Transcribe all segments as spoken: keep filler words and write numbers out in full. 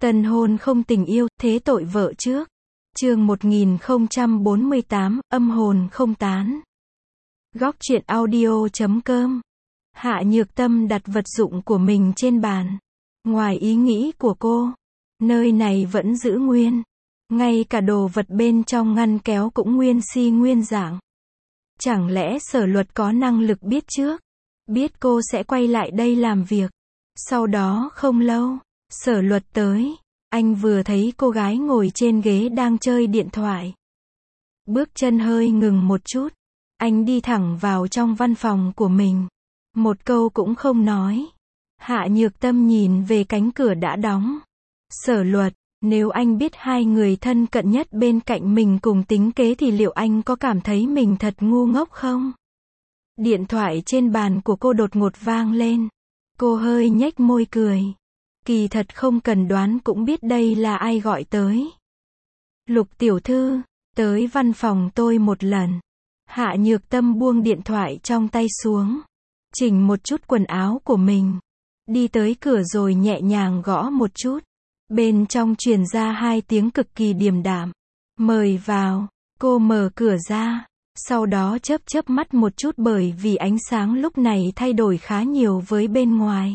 Tân hôn không tình yêu, thế tội vợ trước. Chương một nghìn không trăm bốn mươi tám, âm hồn không tán. Góc truyện audio chấm com. Hạ Nhược Tâm đặt vật dụng của mình trên bàn. Ngoài ý nghĩ của cô, nơi này vẫn giữ nguyên. Ngay cả đồ vật bên trong ngăn kéo cũng nguyên si nguyên dạng. Chẳng lẽ Sở Luật có năng lực biết trước, biết cô sẽ quay lại đây làm việc. Sau đó không lâu, Sở Luật tới. Anh vừa thấy cô gái ngồi trên ghế đang chơi điện thoại. Bước chân hơi ngừng một chút. Anh đi thẳng vào trong văn phòng của mình. Một câu cũng không nói. Hạ Nhược Tâm nhìn về cánh cửa đã đóng. Sở Luật, nếu anh biết hai người thân cận nhất bên cạnh mình cùng tính kế thì liệu anh có cảm thấy mình thật ngu ngốc không? Điện thoại trên bàn của cô đột ngột vang lên. Cô hơi nhếch môi cười. Kỳ thật không cần đoán cũng biết đây là ai gọi tới. Lục tiểu thư, tới văn phòng tôi một lần. Hạ Nhược Tâm buông điện thoại trong tay xuống. Chỉnh một chút quần áo của mình. Đi tới cửa rồi nhẹ nhàng gõ một chút. Bên trong truyền ra hai tiếng cực kỳ điềm đạm. Mời vào. Cô mở cửa ra. Sau đó chớp chớp mắt một chút bởi vì ánh sáng lúc này thay đổi khá nhiều với bên ngoài.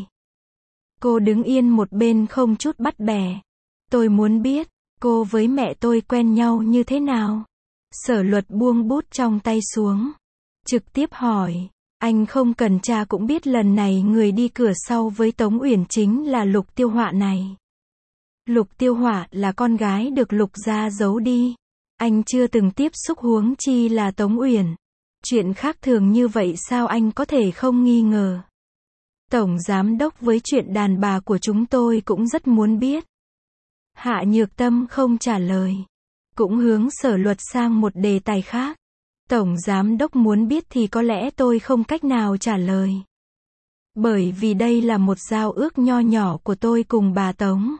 Cô đứng yên một bên không chút bắt bẻ. Tôi muốn biết, cô với mẹ tôi quen nhau như thế nào? Sở Luật buông bút trong tay xuống. Trực tiếp hỏi. Anh không cần tra cũng biết lần này người đi cửa sau với Tống Uyển chính là Lục Tiêu Họa này. Lục Tiêu Họa là con gái được Lục gia giấu đi. Anh chưa từng tiếp xúc huống chi là Tống Uyển. Chuyện khác thường như vậy sao anh có thể không nghi ngờ? Tổng giám đốc với chuyện đàn bà của chúng tôi cũng rất muốn biết. Hạ Nhược Tâm không trả lời. Cũng hướng Sở Luật sang một đề tài khác. Tổng giám đốc muốn biết thì có lẽ tôi không cách nào trả lời. Bởi vì đây là một giao ước nho nhỏ của tôi cùng bà Tống.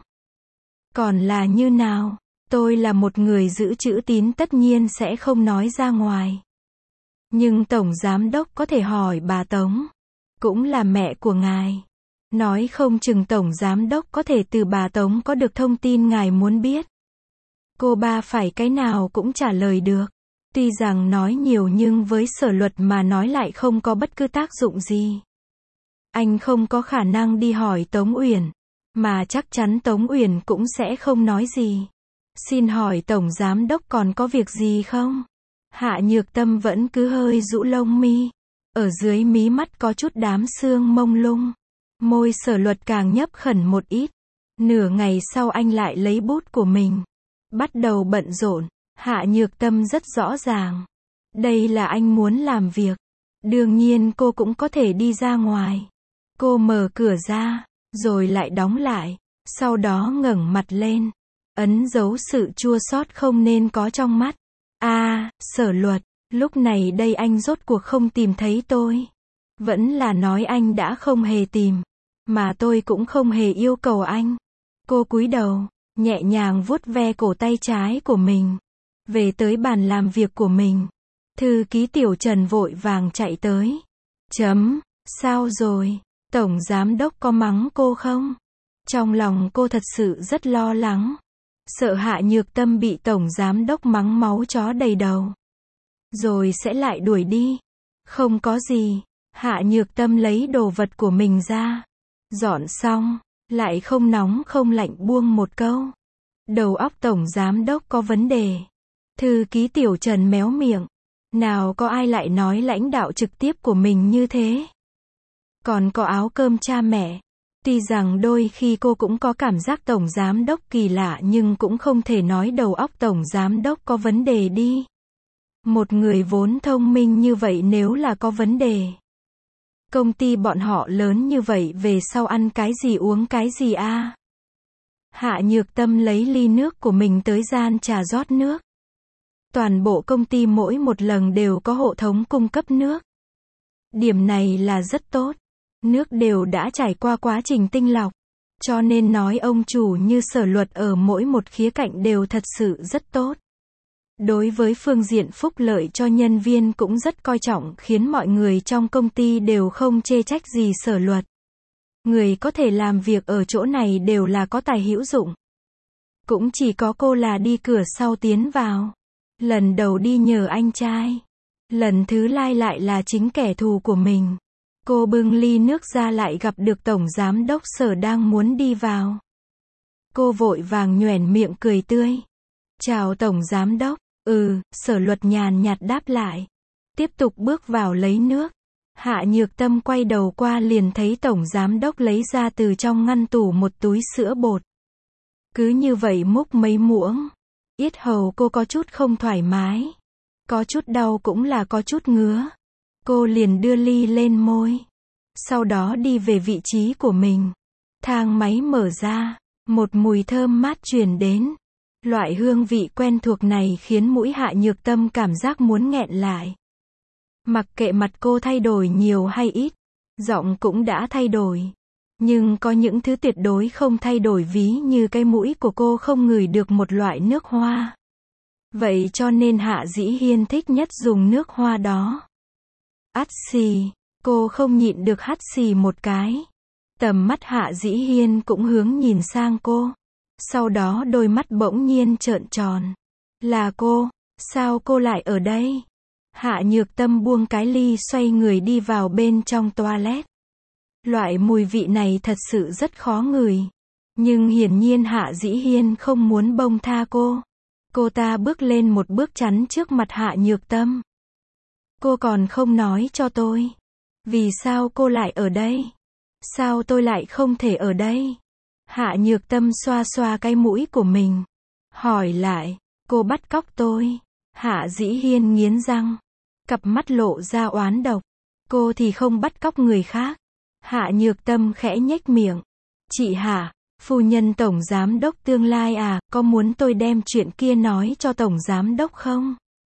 Còn là như nào, tôi là một người giữ chữ tín tất nhiên sẽ không nói ra ngoài. Nhưng Tổng giám đốc có thể hỏi bà Tống. Cũng là mẹ của ngài. Nói không chừng Tổng giám đốc có thể từ bà Tống có được thông tin ngài muốn biết. Cô ba phải cái nào cũng trả lời được. Tuy rằng nói nhiều nhưng với Sở Luật mà nói lại không có bất cứ tác dụng gì. Anh không có khả năng đi hỏi Tống Uyển. Mà chắc chắn Tống Uyển cũng sẽ không nói gì. Xin hỏi Tổng giám đốc còn có việc gì không? Hạ Nhược Tâm vẫn cứ hơi rũ lông mi. Ở dưới mí mắt có chút đám sương mông lung. Môi Sở Luật càng nhấp khẩn một ít. Nửa ngày sau anh lại lấy bút của mình. Bắt đầu bận rộn. Hạ Nhược Tâm rất rõ ràng. Đây là anh muốn làm việc. Đương nhiên cô cũng có thể đi ra ngoài. Cô mở cửa ra, rồi lại đóng lại. Sau đó ngẩng mặt lên. Ấn dấu sự chua xót không nên có trong mắt. A, à, Sở Luật. Lúc này đây anh rốt cuộc không tìm thấy tôi. Vẫn là nói anh đã không hề tìm. Mà tôi cũng không hề yêu cầu anh. Cô cúi đầu, nhẹ nhàng vuốt ve cổ tay trái của mình. Về tới bàn làm việc của mình. Thư ký Tiểu Trần vội vàng chạy tới. Chấm, sao rồi? Tổng giám đốc có mắng cô không? Trong lòng cô thật sự rất lo lắng. Sợ Hạ Nhược Tâm bị Tổng giám đốc mắng máu chó đầy đầu. Rồi sẽ lại đuổi đi. Không có gì. Hạ Nhược Tâm lấy đồ vật của mình ra. Dọn xong. Lại không nóng không lạnh buông một câu. Đầu óc Tổng giám đốc có vấn đề. Thư ký Tiểu Trần méo miệng. Nào có ai lại nói lãnh đạo trực tiếp của mình như thế. Còn có áo cơm cha mẹ. Tuy rằng đôi khi cô cũng có cảm giác Tổng giám đốc kỳ lạ nhưng cũng không thể nói đầu óc Tổng giám đốc có vấn đề đi. Một người vốn thông minh như vậy nếu là có vấn đề. Công ty bọn họ lớn như vậy về sau ăn cái gì uống cái gì a? À? Hạ Nhược Tâm lấy ly nước của mình tới gian trà rót nước. Toàn bộ công ty mỗi một lần đều có hộ thống cung cấp nước. Điểm này là rất tốt. Nước đều đã trải qua quá trình tinh lọc. Cho nên nói ông chủ như Sở Luật ở mỗi một khía cạnh đều thật sự rất tốt. Đối với phương diện phúc lợi cho nhân viên cũng rất coi trọng khiến mọi người trong công ty đều không chê trách gì Sở Luật. Người có thể làm việc ở chỗ này đều là có tài hữu dụng. Cũng chỉ có cô là đi cửa sau tiến vào. Lần đầu đi nhờ anh trai. Lần thứ lai lại là chính kẻ thù của mình. Cô bưng ly nước ra lại gặp được Tổng Giám đốc Sở đang muốn đi vào. Cô vội vàng nhoẻn miệng cười tươi. Chào Tổng Giám đốc. Ừ, Sở Luật nhàn nhạt đáp lại. Tiếp tục bước vào lấy nước. Hạ Nhược Tâm quay đầu qua liền thấy Tổng Giám đốc lấy ra từ trong ngăn tủ một túi sữa bột. Cứ như vậy múc mấy muỗng. Yết hầu cô có chút không thoải mái. Có chút đau cũng là có chút ngứa. Cô liền đưa ly lên môi. Sau đó đi về vị trí của mình. Thang máy mở ra. Một mùi thơm mát truyền đến. Loại hương vị quen thuộc này khiến mũi Hạ Nhược Tâm cảm giác muốn nghẹn lại. Mặc kệ mặt cô thay đổi nhiều hay ít, giọng cũng đã thay đổi. Nhưng có những thứ tuyệt đối không thay đổi, ví như cái mũi của cô không ngửi được một loại nước hoa. Vậy cho nên Hạ Dĩ Hiên thích nhất dùng nước hoa đó. Ắt xì, cô không nhịn được hắt xì một cái. Tầm mắt Hạ Dĩ Hiên cũng hướng nhìn sang cô. Sau đó đôi mắt bỗng nhiên trợn tròn. Là cô, sao cô lại ở đây? Hạ Nhược Tâm buông cái ly xoay người đi vào bên trong toilet. Loại mùi vị này thật sự rất khó ngửi. Nhưng hiển nhiên Hạ Dĩ Hiên không muốn buông tha cô. Cô ta bước lên một bước chắn trước mặt Hạ Nhược Tâm. Cô còn không nói cho tôi. Vì sao cô lại ở đây? Sao tôi lại không thể ở đây? Hạ Nhược Tâm xoa xoa cái mũi của mình. Hỏi lại, cô bắt cóc tôi. Hạ Dĩ Hiên nghiến răng. Cặp mắt lộ ra oán độc. Cô thì không bắt cóc người khác. Hạ Nhược Tâm khẽ nhếch miệng. Chị Hạ, phu nhân Tổng Giám đốc tương lai à, có muốn tôi đem chuyện kia nói cho Tổng Giám đốc không?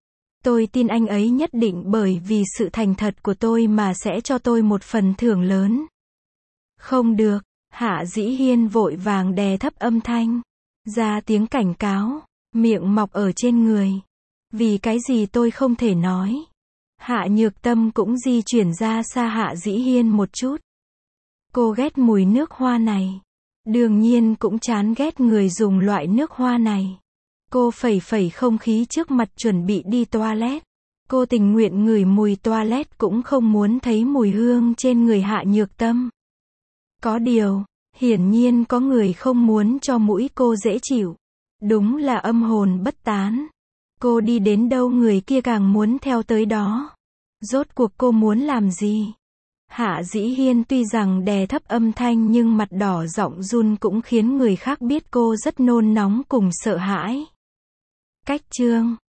Tôi tin anh ấy nhất định bởi vì sự thành thật của tôi mà sẽ cho tôi một phần thưởng lớn. Không được. Hạ Dĩ Hiên vội vàng đè thấp âm thanh. Ra tiếng cảnh cáo. Miệng mọc ở trên người. Vì cái gì tôi không thể nói. Hạ Nhược Tâm cũng di chuyển ra xa Hạ Dĩ Hiên một chút. Cô ghét mùi nước hoa này. Đương nhiên cũng chán ghét người dùng loại nước hoa này. Cô phẩy phẩy không khí trước mặt chuẩn bị đi toilet. Cô tình nguyện ngửi mùi toilet cũng không muốn thấy mùi hương trên người Hạ Nhược Tâm. Có điều, hiển nhiên có người không muốn cho mũi cô dễ chịu. Đúng là âm hồn bất tán. Cô đi đến đâu người kia càng muốn theo tới đó. Rốt cuộc cô muốn làm gì? Hạ Dĩ Hiên tuy rằng đè thấp âm thanh nhưng mặt đỏ giọng run cũng khiến người khác biết cô rất nôn nóng cùng sợ hãi. Cách chương